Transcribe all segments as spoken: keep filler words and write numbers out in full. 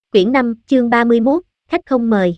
Quyển năm, chương ba mươi mốt, khách không mời.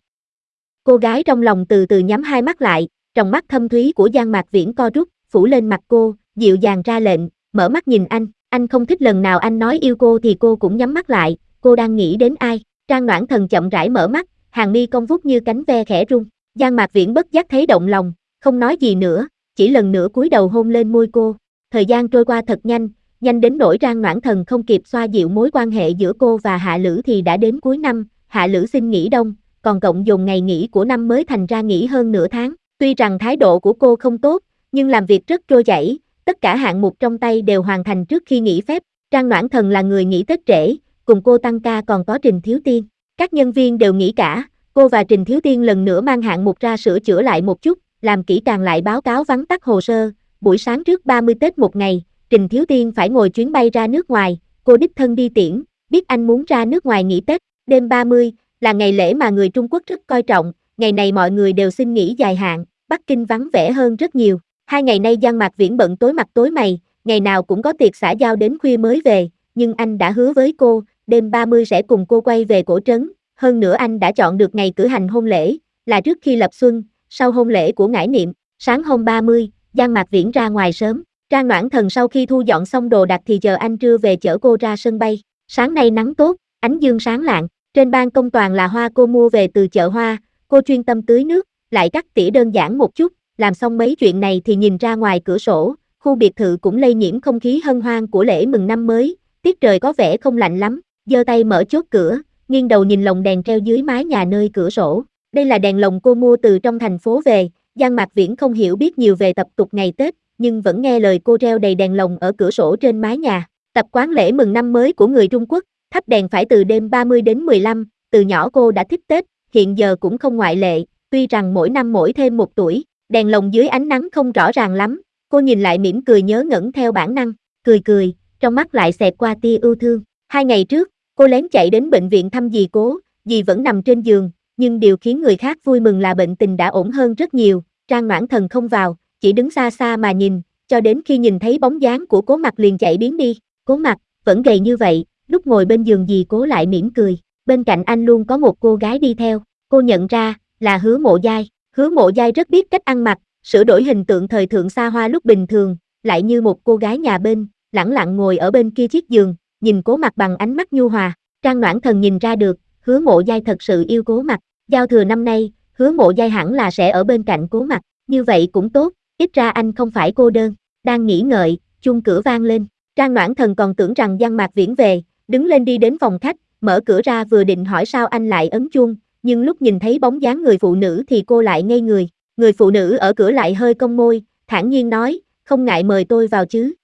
Cô gái trong lòng từ từ nhắm hai mắt lại, tròng mắt thâm thúy của Giang Mạc Viễn co rút, phủ lên mặt cô, dịu dàng ra lệnh, mở mắt nhìn anh, anh không thích lần nào anh nói yêu cô thì cô cũng nhắm mắt lại, cô đang nghĩ đến ai? Trang Noãn Thần chậm rãi mở mắt, hàng mi cong vút như cánh ve khẽ rung. Giang Mạc Viễn bất giác thấy động lòng, không nói gì nữa, chỉ lần nữa cúi đầu hôn lên môi cô. Thời gian trôi qua thật nhanh, nhanh đến nỗi Trang Noãn Thần không kịp xoa dịu mối quan hệ giữa cô và Hạ Lữ thì đã đến cuối năm, Hạ Lữ xin nghỉ đông, còn cộng dồn ngày nghỉ của năm mới thành ra nghỉ hơn nửa tháng. Tuy rằng thái độ của cô không tốt, nhưng làm việc rất trôi chảy, tất cả hạng mục trong tay đều hoàn thành trước khi nghỉ phép. Trang Noãn Thần là người nghỉ Tết trễ, cùng cô tăng ca còn có Trình Thiếu Tiên. Các nhân viên đều nghỉ cả, cô và Trình Thiếu Tiên lần nữa mang hạng mục ra sửa chữa lại một chút, làm kỹ càng lại báo cáo vắn tắt hồ sơ. Buổi sáng trước ba mươi Tết một ngày, Trình Thiếu Tiên phải ngồi chuyến bay ra nước ngoài, cô đích thân đi tiễn, biết anh muốn ra nước ngoài nghỉ Tết. Đêm ba mươi, là ngày lễ mà người Trung Quốc rất coi trọng, ngày này mọi người đều xin nghỉ dài hạn, Bắc Kinh vắng vẻ hơn rất nhiều. Hai ngày nay Giang Mạc Viễn bận tối mặt tối mày, ngày nào cũng có tiệc xã giao đến khuya mới về, nhưng anh đã hứa với cô, đêm ba mươi sẽ cùng cô quay về cổ trấn, hơn nữa anh đã chọn được ngày cử hành hôn lễ, là trước khi lập xuân, sau hôn lễ của Ngải Niệm. Sáng hôm ba mươi, Giang Mạc Viễn ra ngoài sớm, Trang Noãn Thần sau khi thu dọn xong đồ đạc thì chờ anh trưa về chở cô ra sân bay. Sáng nay nắng tốt, ánh dương sáng lạng, trên ban công toàn là hoa cô mua về từ chợ hoa, cô chuyên tâm tưới nước, lại cắt tỉa đơn giản một chút, làm xong mấy chuyện này thì nhìn ra ngoài cửa sổ, khu biệt thự cũng lây nhiễm không khí hân hoan của lễ mừng năm mới, tiết trời có vẻ không lạnh lắm, giơ tay mở chốt cửa, nghiêng đầu nhìn lồng đèn treo dưới mái nhà nơi cửa sổ. Đây là đèn lồng cô mua từ trong thành phố về, Giang Mạc Viễn không hiểu biết nhiều về tập tục ngày Tết, nhưng vẫn nghe lời cô treo đầy đèn lồng ở cửa sổ trên mái nhà. Tập quán lễ mừng năm mới của người Trung Quốc, thắp đèn phải từ đêm ba mươi đến mười lăm, từ nhỏ cô đã thích Tết, hiện giờ cũng không ngoại lệ, tuy rằng mỗi năm mỗi thêm một tuổi, đèn lồng dưới ánh nắng không rõ ràng lắm, cô nhìn lại mỉm cười nhớ ngẩn theo bản năng, cười cười, trong mắt lại xẹt qua tia yêu thương. Hai ngày trước, cô lén chạy đến bệnh viện thăm dì Cố, dì vẫn nằm trên giường, nhưng điều khiến người khác vui mừng là bệnh tình đã ổn hơn rất nhiều. Trang Noãn Thần không vào, chỉ đứng xa xa mà nhìn, cho đến khi nhìn thấy bóng dáng của Cố Mặc liền chạy biến đi. Cố Mặc, vẫn gầy như vậy, lúc ngồi bên giường dì Cố lại mỉm cười, bên cạnh anh luôn có một cô gái đi theo, cô nhận ra, là Hứa Mộ Giai. Hứa Mộ Giai rất biết cách ăn mặc, sửa đổi hình tượng thời thượng xa hoa lúc bình thường, lại như một cô gái nhà bên, lẳng lặng ngồi ở bên kia chiếc giường, nhìn Cố Mặc bằng ánh mắt nhu hòa. Trang Noãn Thần nhìn ra được, Hứa Mộ Giai thật sự yêu Cố Mặc, giao thừa năm nay, Hứa Mộ Giai hẳn là sẽ ở bên cạnh Cố Mặc, như vậy cũng tốt, ít ra anh không phải cô đơn. Đang nghĩ ngợi, chuông cửa vang lên, Trang Noãn Thần còn tưởng rằng Giang Mạc Viễn về, đứng lên đi đến phòng khách, mở cửa ra vừa định hỏi sao anh lại ấn chuông, nhưng lúc nhìn thấy bóng dáng người phụ nữ thì cô lại ngây người. Người phụ nữ ở cửa lại hơi cong môi, thản nhiên nói, không ngại mời tôi vào chứ.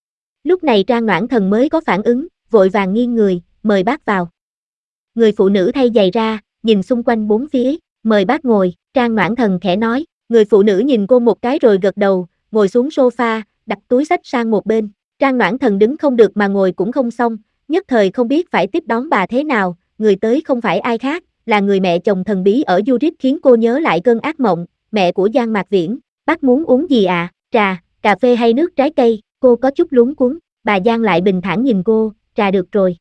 Lúc này Trang Noãn Thần mới có phản ứng, vội vàng nghiêng người, mời bác vào. Người phụ nữ thay giày ra, nhìn xung quanh bốn phía, mời bác ngồi, Trang Noãn Thần khẽ nói. Người phụ nữ nhìn cô một cái rồi gật đầu, ngồi xuống sofa, đặt túi xách sang một bên. Trang Noãn Thần đứng không được mà ngồi cũng không xong, nhất thời không biết phải tiếp đón bà thế nào. Người tới không phải ai khác, là người mẹ chồng thần bí ở Zurich khiến cô nhớ lại cơn ác mộng, mẹ của Giang Mạc Viễn. Bác muốn uống gì à, trà, cà phê hay nước trái cây? Cô có chút luống cuống, bà Giang lại bình thản nhìn cô, trà được rồi.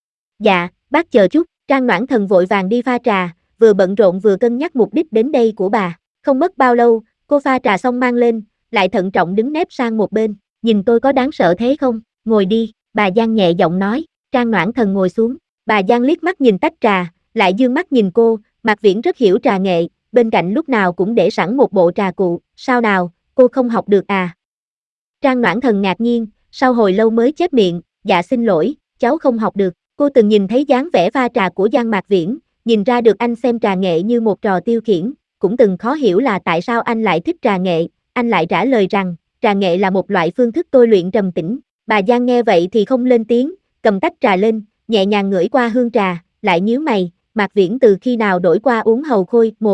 Dạ, bác chờ chút. Trang Noãn Thần vội vàng đi pha trà, vừa bận rộn vừa cân nhắc mục đích đến đây của bà. Không mất bao lâu, cô pha trà xong mang lên, lại thận trọng đứng nép sang một bên. Nhìn tôi có đáng sợ thế không? Ngồi đi, bà Giang nhẹ giọng nói. Trang Noãn Thần ngồi xuống, bà Giang liếc mắt nhìn tách trà, lại dương mắt nhìn cô. Mạc Viễn rất hiểu trà nghệ, bên cạnh lúc nào cũng để sẵn một bộ trà cụ. Sao nào, cô không học được à? Trang Noãn Thần ngạc nhiên, sau hồi lâu mới chép miệng, dạ xin lỗi, cháu không học được. Cô từng nhìn thấy dáng vẻ pha trà của Giang Mạc Viễn, nhìn ra được anh xem trà nghệ như một trò tiêu khiển, cũng từng khó hiểu là tại sao anh lại thích trà nghệ. Anh lại trả lời rằng, trà nghệ là một loại phương thức tôi luyện trầm tĩnh. Bà Giang nghe vậy thì không lên tiếng, cầm tách trà lên, nhẹ nhàng ngửi qua hương trà, lại nhíu mày, Mạc Viễn từ khi nào đổi qua uống hầu khôi? Một.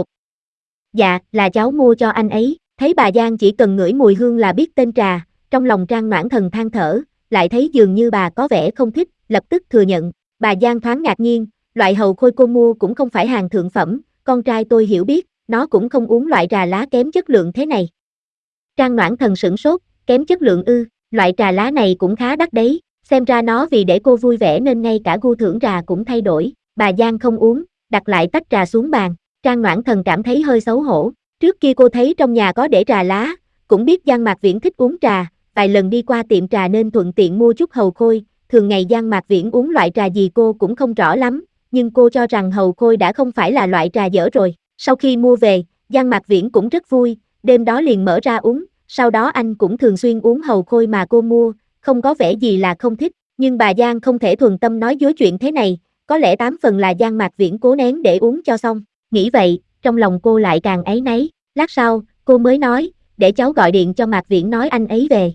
Dạ, là cháu mua cho anh ấy. Thấy bà Giang chỉ cần ngửi mùi hương là biết tên trà, trong lòng Trang Noãn Thần than thở, lại thấy dường như bà có vẻ không thích, lập tức thừa nhận. Bà Giang thoáng ngạc nhiên, loại hầu khôi cô mua cũng không phải hàng thượng phẩm, con trai tôi hiểu biết, nó cũng không uống loại trà lá kém chất lượng thế này. Trang Noãn Thần sửng sốt, kém chất lượng ư, loại trà lá này cũng khá đắt đấy, xem ra nó vì để cô vui vẻ nên ngay cả gu thưởng trà cũng thay đổi. Bà Giang không uống, đặt lại tách trà xuống bàn. Trang Noãn Thần cảm thấy hơi xấu hổ. Trước kia cô thấy trong nhà có để trà lá, cũng biết Giang Mạc Viễn thích uống trà, vài lần đi qua tiệm trà nên thuận tiện mua chút hầu khôi. Thường ngày Giang Mạc Viễn uống loại trà gì cô cũng không rõ lắm, nhưng cô cho rằng hầu khôi đã không phải là loại trà dở rồi. Sau khi mua về, Giang Mạc Viễn cũng rất vui, đêm đó liền mở ra uống, sau đó anh cũng thường xuyên uống hầu khôi mà cô mua, không có vẻ gì là không thích. Nhưng bà Giang không thể thuần tâm nói dối chuyện thế này, có lẽ tám phần là Giang Mạc Viễn cố nén để uống cho xong. Nghĩ vậy, trong lòng cô lại càng áy náy. Lát sau, cô mới nói, để cháu gọi điện cho Mạc Viễn nói anh ấy về.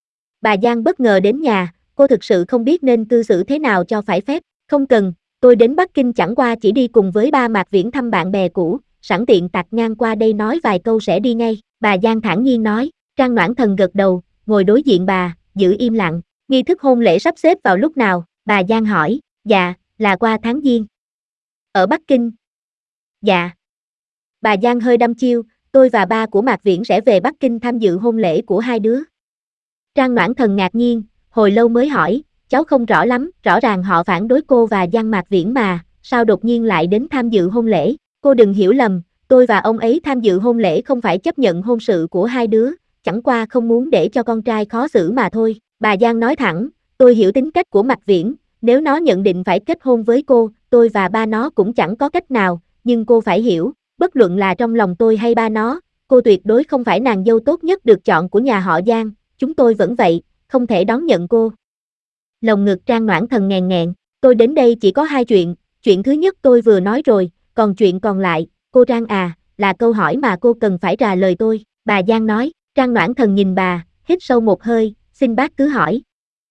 Bà Giang bất ngờ đến nhà, cô thực sự không biết nên cư xử thế nào cho phải phép. Không cần, tôi đến Bắc Kinh chẳng qua chỉ đi cùng với ba Mạc Viễn thăm bạn bè cũ, sẵn tiện tạt ngang qua đây nói vài câu sẽ đi ngay. Bà Giang thản nhiên nói. Trang Noãn Thần gật đầu, ngồi đối diện bà, giữ im lặng. Nghi thức hôn lễ sắp xếp vào lúc nào? Bà Giang hỏi. Dạ, là qua tháng Giêng. Ở Bắc Kinh. Dạ. Bà Giang hơi đăm chiêu, tôi và ba của Mạc Viễn sẽ về Bắc Kinh tham dự hôn lễ của hai đứa. Trang Noãn Thần ngạc nhiên, hồi lâu mới hỏi, cháu không rõ lắm, rõ ràng họ phản đối cô và Giang Mạc Viễn mà, sao đột nhiên lại đến tham dự hôn lễ? Cô đừng hiểu lầm, tôi và ông ấy tham dự hôn lễ không phải chấp nhận hôn sự của hai đứa, chẳng qua không muốn để cho con trai khó xử mà thôi. Bà Giang nói thẳng, tôi hiểu tính cách của Mạc Viễn, nếu nó nhận định phải kết hôn với cô, tôi và ba nó cũng chẳng có cách nào, nhưng cô phải hiểu, bất luận là trong lòng tôi hay ba nó, cô tuyệt đối không phải nàng dâu tốt nhất được chọn của nhà họ Giang, chúng tôi vẫn vậy, không thể đón nhận cô. Lồng ngực Trang Noãn Thần nghèn nghẹn, tôi đến đây chỉ có hai chuyện, chuyện thứ nhất tôi vừa nói rồi, còn chuyện còn lại, cô Trang à, là câu hỏi mà cô cần phải trả lời tôi. Bà Giang nói. Trang Noãn Thần nhìn bà, hít sâu một hơi, xin bác cứ hỏi.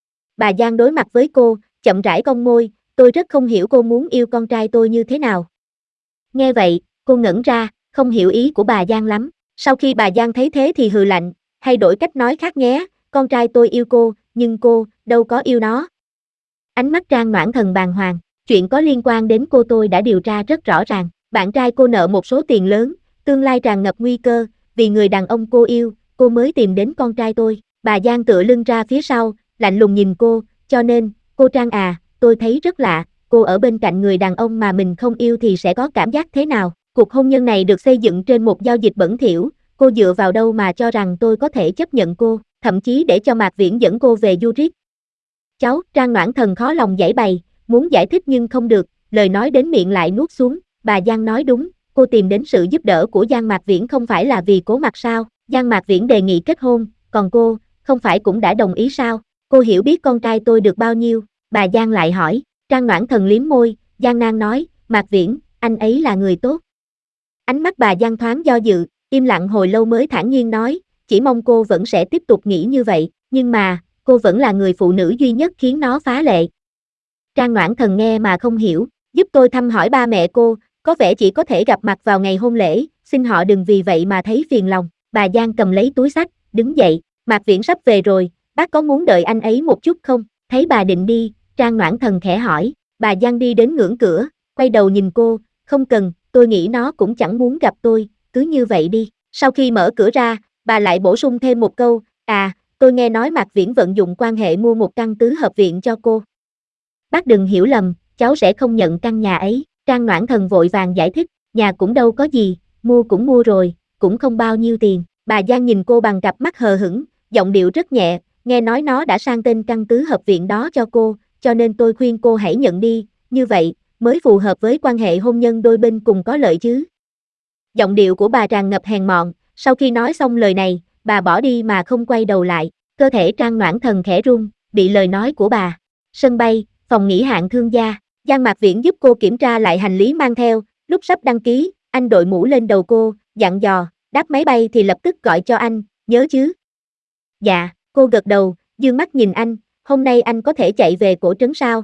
Bà Giang đối mặt với cô, chậm rãi cong môi, tôi rất không hiểu cô muốn yêu con trai tôi như thế nào. Nghe vậy, cô ngẩn ra, không hiểu ý của bà Giang lắm. Sau khi bà Giang thấy thế thì hừ lạnh, hay đổi cách nói khác nhé, con trai tôi yêu cô, nhưng cô, đâu có yêu nó. Ánh mắt Trang Noãn Thần bàng hoàng, chuyện có liên quan đến cô tôi đã điều tra rất rõ ràng. Bạn trai cô nợ một số tiền lớn, tương lai tràn ngập nguy cơ, vì người đàn ông cô yêu, cô mới tìm đến con trai tôi. Bà Giang tựa lưng ra phía sau, lạnh lùng nhìn cô, cho nên, cô Trang à, tôi thấy rất lạ, cô ở bên cạnh người đàn ông mà mình không yêu thì sẽ có cảm giác thế nào? Cuộc hôn nhân này được xây dựng trên một giao dịch bẩn thỉu, cô dựa vào đâu mà cho rằng tôi có thể chấp nhận cô, thậm chí để cho Mạc Viễn dẫn cô về Zurich. Cháu, Trang Noãn Thần khó lòng giãy bày, muốn giải thích nhưng không được, lời nói đến miệng lại nuốt xuống. Bà Giang nói đúng, cô tìm đến sự giúp đỡ của Giang Mạc Viễn không phải là vì cố mặt sao? Giang Mạc Viễn đề nghị kết hôn, còn cô, không phải cũng đã đồng ý sao? Cô hiểu biết con trai tôi được bao nhiêu? Bà Giang lại hỏi. Trang Noãn Thần liếm môi, Giang nan nói, Mạc Viễn, anh ấy là người tốt. Ánh mắt bà Giang thoáng do dự, im lặng hồi lâu mới thản nhiên nói, chỉ mong cô vẫn sẽ tiếp tục nghĩ như vậy, nhưng mà, cô vẫn là người phụ nữ duy nhất khiến nó phá lệ. Trang Noãn Thần nghe mà không hiểu, giúp tôi thăm hỏi ba mẹ cô, có vẻ chỉ có thể gặp mặt vào ngày hôn lễ, xin họ đừng vì vậy mà thấy phiền lòng. Bà Giang cầm lấy túi xách, đứng dậy, Mạc Viễn sắp về rồi, bác có muốn đợi anh ấy một chút không? Thấy bà định đi, Trang Noãn Thần khẽ hỏi, bà Giang đi đến ngưỡng cửa, quay đầu nhìn cô, không cần, tôi nghĩ nó cũng chẳng muốn gặp tôi, cứ như vậy đi. Sau khi mở cửa ra, bà lại bổ sung thêm một câu, à, tôi nghe nói Mạc Viễn vận dụng quan hệ mua một căn tứ hợp viện cho cô. Bác đừng hiểu lầm, cháu sẽ không nhận căn nhà ấy. Trang Noãn Thần vội vàng giải thích, nhà cũng đâu có gì, mua cũng mua rồi, cũng không bao nhiêu tiền. Bà Giang nhìn cô bằng cặp mắt hờ hững, giọng điệu rất nhẹ, nghe nói nó đã sang tên căn tứ hợp viện đó cho cô, cho nên tôi khuyên cô hãy nhận đi, như vậy, mới phù hợp với quan hệ hôn nhân đôi bên cùng có lợi chứ. Giọng điệu của bà tràn ngập hèn mọn, sau khi nói xong lời này, bà bỏ đi mà không quay đầu lại, cơ thể Trang Noãn Thần khẽ run, bị lời nói của bà. Sân bay, phòng nghỉ hạng thương gia, Giang Mạc Viễn giúp cô kiểm tra lại hành lý mang theo, lúc sắp đăng ký, anh đội mũ lên đầu cô, dặn dò, đáp máy bay thì lập tức gọi cho anh, nhớ chứ? Dạ, cô gật đầu, dương mắt nhìn anh, hôm nay anh có thể chạy về cổ trấn sao?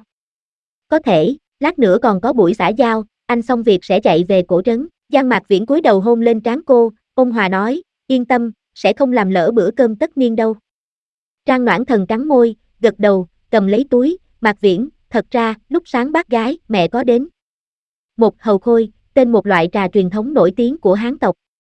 Có thể, lát nữa còn có buổi xã giao, anh xong việc sẽ chạy về cổ trấn. Giang Mạc Viễn cúi đầu hôn lên trán cô, ôn hòa nói, yên tâm, sẽ không làm lỡ bữa cơm tất niên đâu. Trang Noãn Thần cắn môi, gật đầu, cầm lấy túi, Mạc Viễn, thật ra, lúc sáng bác gái, mẹ có đến. Một hầu khôi, tên một loại trà truyền thống nổi tiếng của Hán tộc.